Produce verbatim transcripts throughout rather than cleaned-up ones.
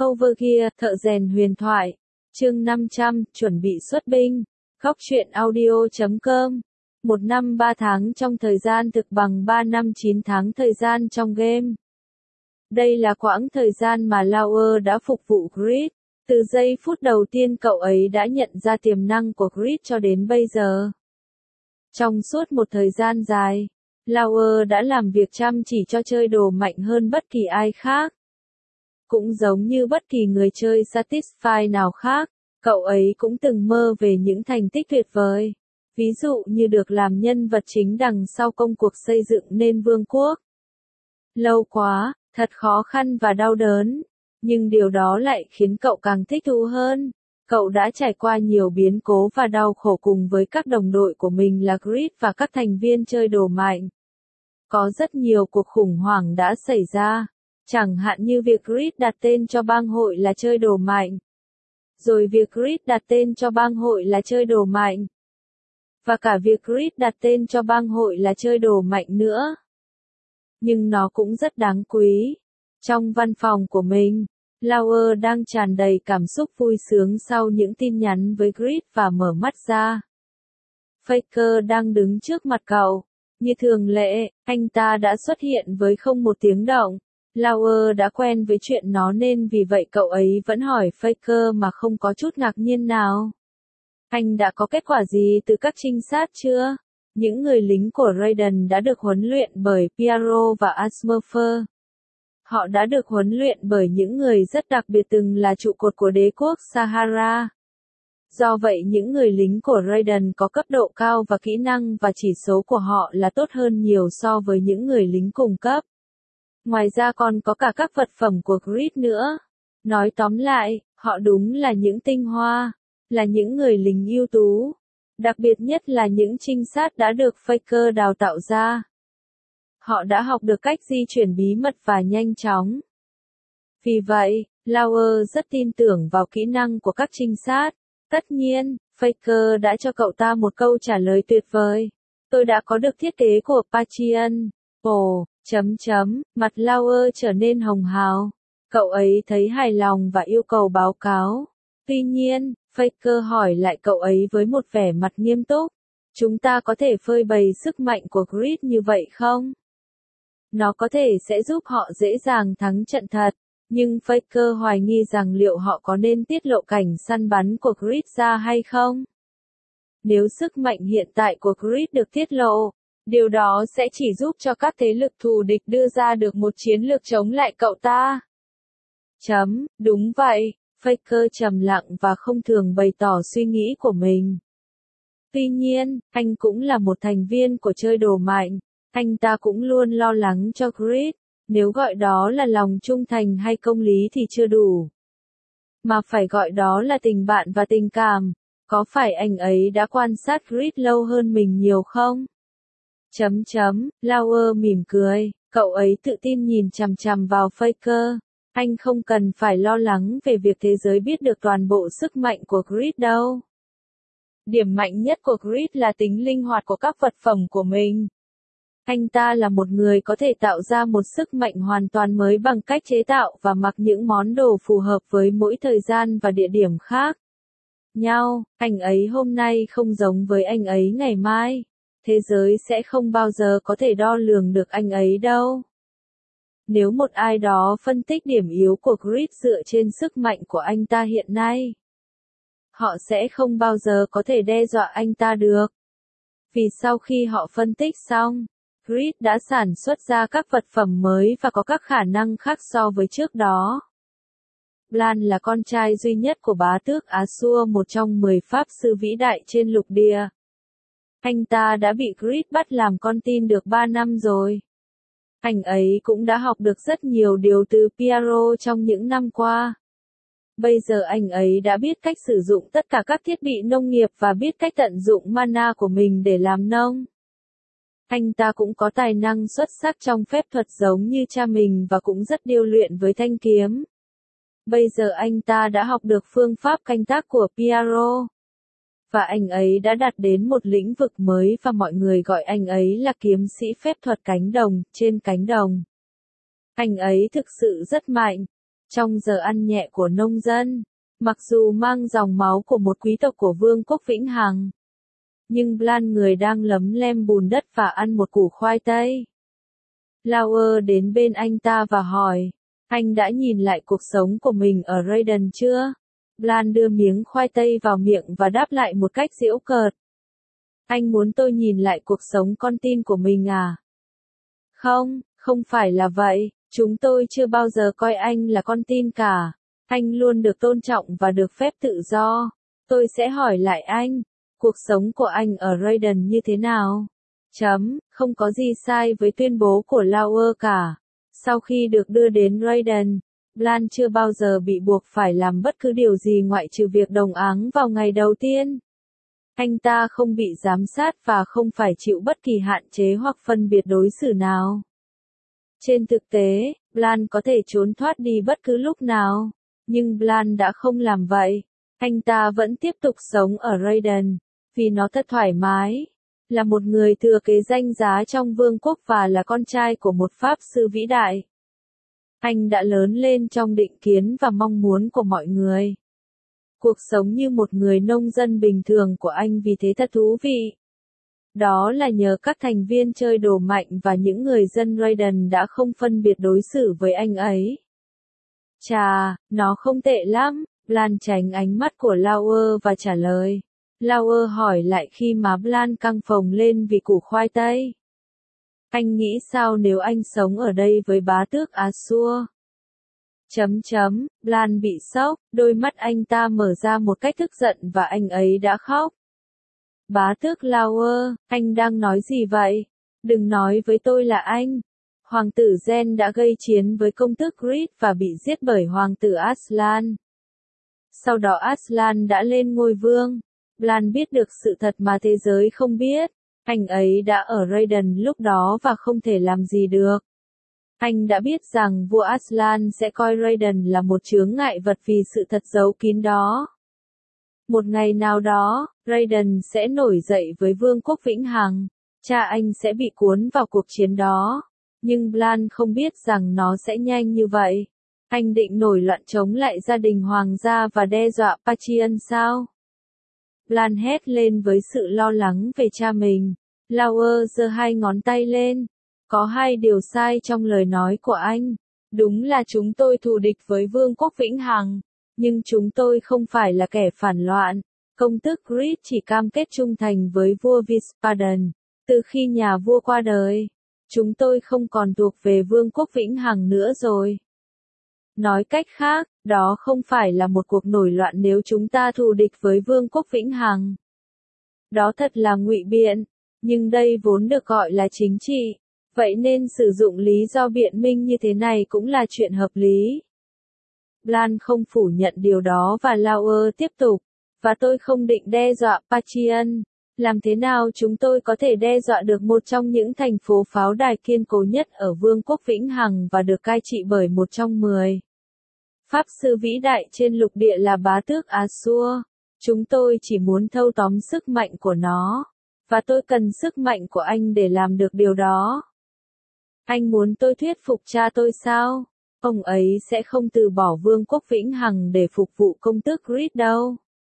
Overgear, thợ rèn huyền thoại. Chương năm trăm, chuẩn bị xuất binh. Góc truyện audio chấm com. Một năm ba tháng trong thời gian thực bằng ba năm chín tháng thời gian trong game. Đây là quãng thời gian mà Lauer đã phục vụ Grid. Từ giây phút đầu tiên cậu ấy đã nhận ra tiềm năng của Grid cho đến bây giờ. Trong suốt một thời gian dài, Lauer đã làm việc chăm chỉ cho chơi đồ mạnh hơn bất kỳ ai khác. Cũng giống như bất kỳ người chơi Satisfy nào khác, cậu ấy cũng từng mơ về những thành tích tuyệt vời. Ví dụ như được làm nhân vật chính đằng sau công cuộc xây dựng nên vương quốc. Lâu quá, thật khó khăn và đau đớn. Nhưng điều đó lại khiến cậu càng thích thú hơn. Cậu đã trải qua nhiều biến cố và đau khổ cùng với các đồng đội của mình là Grid và các thành viên chơi đồ mạnh. Có rất nhiều cuộc khủng hoảng đã xảy ra. Chẳng hạn như việc Grid đặt tên cho bang hội là chơi đồ mạnh. Rồi việc Grid đặt tên cho bang hội là chơi đồ mạnh. Và cả việc Grid đặt tên cho bang hội là chơi đồ mạnh nữa. Nhưng nó cũng rất đáng quý. Trong văn phòng của mình, Lauer đang tràn đầy cảm xúc vui sướng sau những tin nhắn với Grid và mở mắt ra. Faker đang đứng trước mặt cậu. Như thường lệ, anh ta đã xuất hiện với không một tiếng động. Lauer đã quen với chuyện nó nên vì vậy cậu ấy vẫn hỏi Faker mà không có chút ngạc nhiên nào. Anh đã có kết quả gì từ các trinh sát chưa? Những người lính của Raiden đã được huấn luyện bởi Piero và Asmurfer. Họ đã được huấn luyện bởi những người rất đặc biệt từng là trụ cột của đế quốc Sahara. Do vậy những người lính của Raiden có cấp độ cao và kỹ năng và chỉ số của họ là tốt hơn nhiều so với những người lính cùng cấp. Ngoài ra còn có cả các vật phẩm của Grid nữa. Nói tóm lại, họ đúng là những tinh hoa, là những người lính ưu tú. Đặc biệt nhất là những trinh sát đã được Faker đào tạo ra. Họ đã học được cách di chuyển bí mật và nhanh chóng. Vì vậy, Lauer rất tin tưởng vào kỹ năng của các trinh sát. Tất nhiên, Faker đã cho cậu ta một câu trả lời tuyệt vời. Tôi đã có được thiết kế của Patient. Ồ, chấm chấm, mặt Lauer trở nên hồng hào. Cậu ấy thấy hài lòng và yêu cầu báo cáo. Tuy nhiên, Faker hỏi lại cậu ấy với một vẻ mặt nghiêm túc. Chúng ta có thể phơi bày sức mạnh của Grid như vậy không? Nó có thể sẽ giúp họ dễ dàng thắng trận thật. Nhưng Faker hoài nghi rằng liệu họ có nên tiết lộ cảnh săn bắn của Grid ra hay không? Nếu sức mạnh hiện tại của Grid được tiết lộ, điều đó sẽ chỉ giúp cho các thế lực thù địch đưa ra được một chiến lược chống lại cậu ta. Chấm, đúng vậy, Faker trầm lặng và không thường bày tỏ suy nghĩ của mình. Tuy nhiên, anh cũng là một thành viên của chơi đồ mạnh, anh ta cũng luôn lo lắng cho Grid. Nếu gọi đó là lòng trung thành hay công lý thì chưa đủ. Mà phải gọi đó là tình bạn và tình cảm. Có phải anh ấy đã quan sát Grid lâu hơn mình nhiều không? Chấm chấm, Lauer mỉm cười, cậu ấy tự tin nhìn chằm chằm vào Faker. Anh không cần phải lo lắng về việc thế giới biết được toàn bộ sức mạnh của Grid đâu. Điểm mạnh nhất của Grid là tính linh hoạt của các vật phẩm của mình. Anh ta là một người có thể tạo ra một sức mạnh hoàn toàn mới bằng cách chế tạo và mặc những món đồ phù hợp với mỗi thời gian và địa điểm khác nhau. Anh ấy hôm nay không giống với anh ấy ngày mai. Thế giới sẽ không bao giờ có thể đo lường được anh ấy đâu. Nếu một ai đó phân tích điểm yếu của Grid dựa trên sức mạnh của anh ta hiện nay, họ sẽ không bao giờ có thể đe dọa anh ta được. Vì sau khi họ phân tích xong, Grid đã sản xuất ra các vật phẩm mới và có các khả năng khác so với trước đó. Blan là con trai duy nhất của bá tước Asur, một trong mười pháp sư vĩ đại trên lục địa. Anh ta đã bị Grid bắt làm con tin được ba năm rồi. Anh ấy cũng đã học được rất nhiều điều từ Piero trong những năm qua. Bây giờ anh ấy đã biết cách sử dụng tất cả các thiết bị nông nghiệp và biết cách tận dụng mana của mình để làm nông. Anh ta cũng có tài năng xuất sắc trong phép thuật giống như cha mình và cũng rất điêu luyện với thanh kiếm. Bây giờ anh ta đã học được phương pháp canh tác của Piero. Và anh ấy đã đạt đến một lĩnh vực mới và mọi người gọi anh ấy là kiếm sĩ phép thuật cánh đồng, trên cánh đồng. Anh ấy thực sự rất mạnh. Trong giờ ăn nhẹ của nông dân, mặc dù mang dòng máu của một quý tộc của Vương quốc Vĩnh Hằng, nhưng Blan người đang lấm lem bùn đất và ăn một củ khoai tây. Lauer đến bên anh ta và hỏi, anh đã nhìn lại cuộc sống của mình ở Raiden chưa? Blan đưa miếng khoai tây vào miệng và đáp lại một cách giễu cợt. Anh muốn tôi nhìn lại cuộc sống con tin của mình à? Không, không phải là vậy, chúng tôi chưa bao giờ coi anh là con tin cả. Anh luôn được tôn trọng và được phép tự do. Tôi sẽ hỏi lại anh, cuộc sống của anh ở Raiden như thế nào? Chấm, không có gì sai với tuyên bố của Lauer cả. Sau khi được đưa đến Raiden, Blan chưa bao giờ bị buộc phải làm bất cứ điều gì ngoại trừ việc đồng áng vào ngày đầu tiên. Anh ta không bị giám sát và không phải chịu bất kỳ hạn chế hoặc phân biệt đối xử nào. Trên thực tế, Blan có thể trốn thoát đi bất cứ lúc nào, nhưng Blan đã không làm vậy. Anh ta vẫn tiếp tục sống ở Raiden, vì nó thật thoải mái. Là một người thừa kế danh giá trong vương quốc và là con trai của một pháp sư vĩ đại. Anh đã lớn lên trong định kiến và mong muốn của mọi người. Cuộc sống như một người nông dân bình thường của anh vì thế thật thú vị. Đó là nhờ các thành viên chơi đồ mạnh và những người dân Raiden đã không phân biệt đối xử với anh ấy. Chà, nó không tệ lắm, Blan tránh ánh mắt của Lauer và trả lời. Lauer hỏi lại khi má Blan căng phồng lên vì củ khoai tây. Anh nghĩ sao nếu anh sống ở đây với bá tước Azure? Chấm chấm, Blan bị sốc, đôi mắt anh ta mở ra một cách tức giận và anh ấy đã khóc. Bá tước Lauer, anh đang nói gì vậy? Đừng nói với tôi là anh. Hoàng tử Gen đã gây chiến với công tước Grid và bị giết bởi hoàng tử Aslan. Sau đó Aslan đã lên ngôi vương. Blan biết được sự thật mà thế giới không biết. Anh ấy đã ở Raiden lúc đó và không thể làm gì được. Anh đã biết rằng vua Aslan sẽ coi Raiden là một chướng ngại vật vì sự thật giấu kín đó. Một ngày nào đó, Raiden sẽ nổi dậy với vương quốc Vĩnh Hằng. Cha anh sẽ bị cuốn vào cuộc chiến đó. Nhưng Blan không biết rằng nó sẽ nhanh như vậy. Anh định nổi loạn chống lại gia đình hoàng gia và đe dọa Pathian sao? Blan hét lên với sự lo lắng về cha mình. Lauer giơ hai ngón tay lên. Có hai điều sai trong lời nói của anh. Đúng là chúng tôi thù địch với vương quốc Vĩnh Hằng. Nhưng chúng tôi không phải là kẻ phản loạn. Công tước Grid chỉ cam kết trung thành với vua Vispadan. Từ khi nhà vua qua đời, chúng tôi không còn thuộc về vương quốc Vĩnh Hằng nữa rồi. Nói cách khác, đó không phải là một cuộc nổi loạn nếu chúng ta thù địch với vương quốc Vĩnh Hằng. Đó thật là ngụy biện, nhưng đây vốn được gọi là chính trị, vậy nên sử dụng lý do biện minh như thế này cũng là chuyện hợp lý. Blan không phủ nhận điều đó và Lauer tiếp tục, và tôi không định đe dọa Pathian. Làm thế nào chúng tôi có thể đe dọa được một trong những thành phố pháo đài kiên cố nhất ở vương quốc Vĩnh Hằng và được cai trị bởi một trong mười pháp sư vĩ đại trên lục địa là bá tước Azure. Chúng tôi chỉ muốn thâu tóm sức mạnh của nó, và tôi cần sức mạnh của anh để làm được điều đó. Anh muốn tôi thuyết phục cha tôi sao? Ông ấy sẽ không từ bỏ vương quốc Vĩnh Hằng để phục vụ công tước Grid đâu.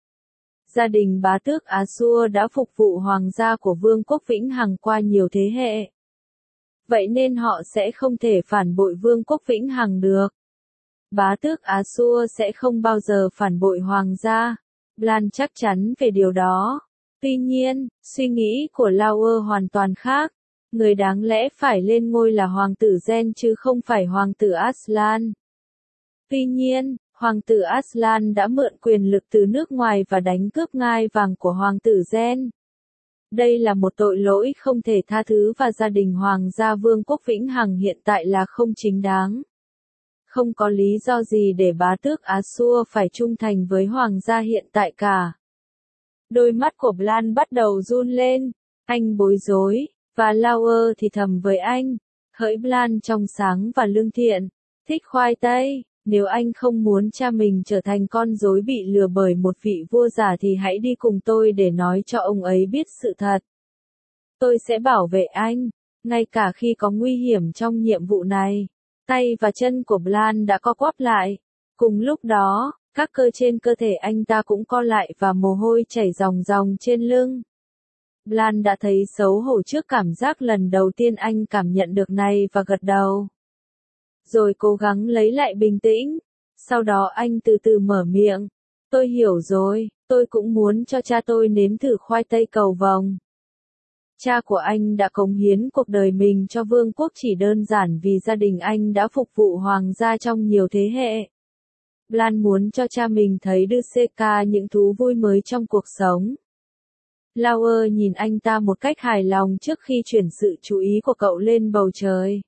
Gia đình bá tước Azure đã phục vụ hoàng gia của vương quốc Vĩnh Hằng qua nhiều thế hệ. Vậy nên họ sẽ không thể phản bội vương quốc Vĩnh Hằng được. Bá tước Azure sẽ không bao giờ phản bội hoàng gia. Blan chắc chắn về điều đó. Tuy nhiên, suy nghĩ của Lauer hoàn toàn khác. Người đáng lẽ phải lên ngôi là hoàng tử Gen chứ không phải hoàng tử Aslan. Tuy nhiên, hoàng tử Aslan đã mượn quyền lực từ nước ngoài và đánh cướp ngai vàng của hoàng tử Gen. Đây là một tội lỗi không thể tha thứ và gia đình hoàng gia vương quốc Vĩnh Hằng hiện tại là không chính đáng. Không có lý do gì để bá tước Azure phải trung thành với hoàng gia hiện tại cả. Đôi mắt của Blan bắt đầu run lên. Anh bối rối, và Lauer thì thầm với anh. Hỡi Blan trong sáng và lương thiện, thích khoai tây. Nếu anh không muốn cha mình trở thành con rối bị lừa bởi một vị vua giả thì hãy đi cùng tôi để nói cho ông ấy biết sự thật. Tôi sẽ bảo vệ anh, ngay cả khi có nguy hiểm trong nhiệm vụ này. Tay và chân của Blan đã co quắp lại. Cùng lúc đó, các cơ trên cơ thể anh ta cũng co lại và mồ hôi chảy ròng ròng trên lưng. Blan đã thấy xấu hổ trước cảm giác lần đầu tiên anh cảm nhận được này và gật đầu. Rồi cố gắng lấy lại bình tĩnh. Sau đó anh từ từ mở miệng. Tôi hiểu rồi, tôi cũng muốn cho cha tôi nếm thử khoai tây cầu vồng. Cha của anh đã cống hiến cuộc đời mình cho vương quốc chỉ đơn giản vì gia đình anh đã phục vụ hoàng gia trong nhiều thế hệ. Blan muốn cho cha mình thấy được Seka những thú vui mới trong cuộc sống. Lauer nhìn anh ta một cách hài lòng trước khi chuyển sự chú ý của cậu lên bầu trời.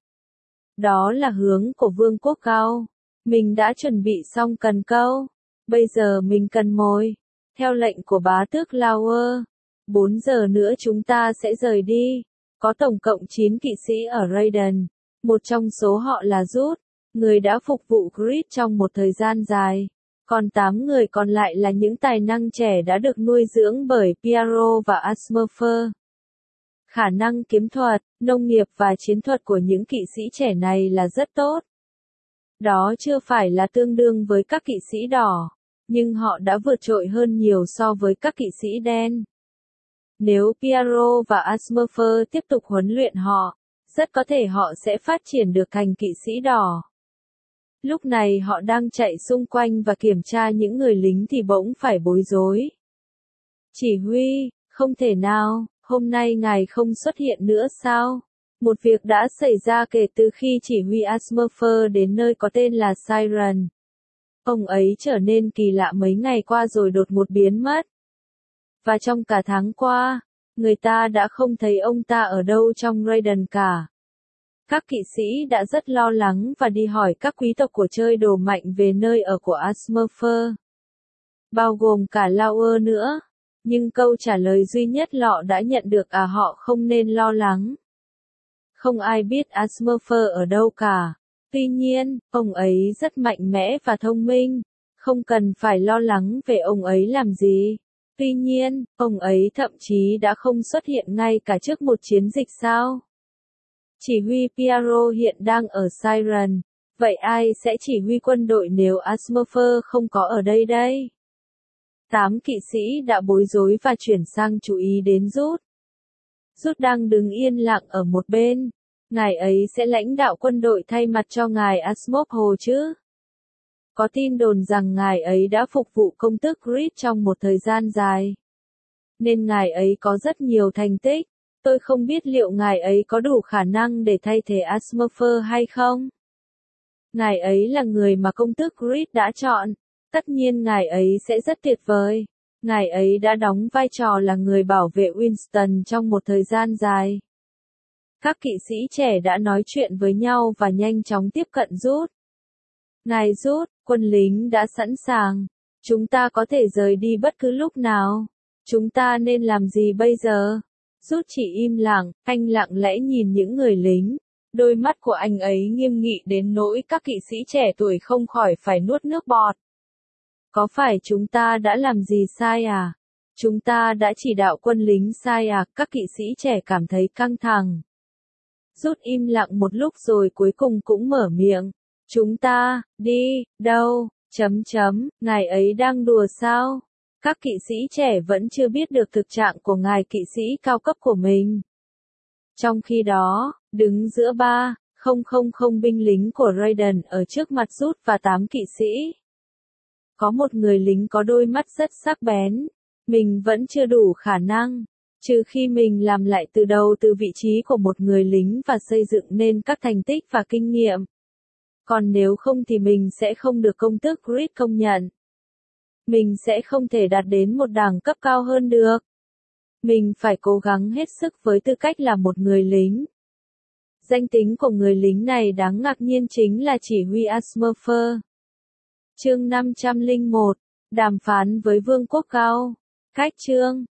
Đó là hướng của vương quốc cao. Mình đã chuẩn bị xong cần câu. Bây giờ mình cần mồi. Theo lệnh của bá tước Lauer. Bốn giờ nữa chúng ta sẽ rời đi. Có tổng cộng chín kỵ sĩ ở Raiden. Một trong số họ là Rút, người đã phục vụ Grid trong một thời gian dài. Còn tám người còn lại là những tài năng trẻ đã được nuôi dưỡng bởi Piero và Asmurfer. Khả năng kiếm thuật, nông nghiệp và chiến thuật của những kỵ sĩ trẻ này là rất tốt. Đó chưa phải là tương đương với các kỵ sĩ đỏ, nhưng họ đã vượt trội hơn nhiều so với các kỵ sĩ đen. Nếu Piero và Asmurfer tiếp tục huấn luyện họ, rất có thể họ sẽ phát triển được thành kỵ sĩ đỏ. Lúc này họ đang chạy xung quanh và kiểm tra những người lính thì bỗng phải bối rối. Chỉ huy, không thể nào, hôm nay ngài không xuất hiện nữa sao? Một việc đã xảy ra kể từ khi chỉ huy Asmurfer đến nơi có tên là Siren. Ông ấy trở nên kỳ lạ mấy ngày qua rồi đột ngột biến mất. Và trong cả tháng qua, người ta đã không thấy ông ta ở đâu trong Raiden cả. Các kỵ sĩ đã rất lo lắng và đi hỏi các quý tộc của chơi đồ mạnh về nơi ở của Asmurfer. Bao gồm cả Lauer nữa. Nhưng câu trả lời duy nhất họ đã nhận được à họ không nên lo lắng. Không ai biết Asmurfer ở đâu cả. Tuy nhiên, ông ấy rất mạnh mẽ và thông minh. Không cần phải lo lắng về ông ấy làm gì. Tuy nhiên, ông ấy thậm chí đã không xuất hiện ngay cả trước một chiến dịch sao. Chỉ huy Piero hiện đang ở Siren. Vậy ai sẽ chỉ huy quân đội nếu Asmurfer không có ở đây đây? Tám kỵ sĩ đã bối rối và chuyển sang chú ý đến Rút. Rút đang đứng yên lặng ở một bên. Ngài ấy sẽ lãnh đạo quân đội thay mặt cho ngài Asmurfer chứ? Có tin đồn rằng ngài ấy đã phục vụ công tước Grid trong một thời gian dài. Nên ngài ấy có rất nhiều thành tích. Tôi không biết liệu ngài ấy có đủ khả năng để thay thế Asmurfer hay không. Ngài ấy là người mà công tước Grid đã chọn. Tất nhiên ngài ấy sẽ rất tuyệt vời. Ngài ấy đã đóng vai trò là người bảo vệ Winston trong một thời gian dài. Các kỵ sĩ trẻ đã nói chuyện với nhau và nhanh chóng tiếp cận Rút. Ngài Rút, quân lính đã sẵn sàng. Chúng ta có thể rời đi bất cứ lúc nào. Chúng ta nên làm gì bây giờ? Rút chỉ im lặng, anh lặng lẽ nhìn những người lính. Đôi mắt của anh ấy nghiêm nghị đến nỗi các kỵ sĩ trẻ tuổi không khỏi phải nuốt nước bọt. Có phải chúng ta đã làm gì sai à? Chúng ta đã chỉ đạo quân lính sai à? Các kỵ sĩ trẻ cảm thấy căng thẳng. Rút im lặng một lúc rồi cuối cùng cũng mở miệng. Chúng ta, đi, đâu, chấm chấm, ngài ấy đang đùa sao? Các kỵ sĩ trẻ vẫn chưa biết được thực trạng của ngài kỵ sĩ cao cấp của mình. Trong khi đó, đứng giữa ba, không không không binh lính của Raiden ở trước mặt Rút và tám kỵ sĩ. Có một người lính có đôi mắt rất sắc bén. Mình vẫn chưa đủ khả năng. Trừ khi mình làm lại từ đầu từ vị trí của một người lính và xây dựng nên các thành tích và kinh nghiệm. Còn nếu không thì mình sẽ không được công tước Grid công nhận. Mình sẽ không thể đạt đến một đẳng cấp cao hơn được. Mình phải cố gắng hết sức với tư cách là một người lính. Danh tính của người lính này đáng ngạc nhiên chính là chỉ huy Asmurfer. Chương năm trăm lẻ một. Đàm phán với Vương quốc Cao. Cách chương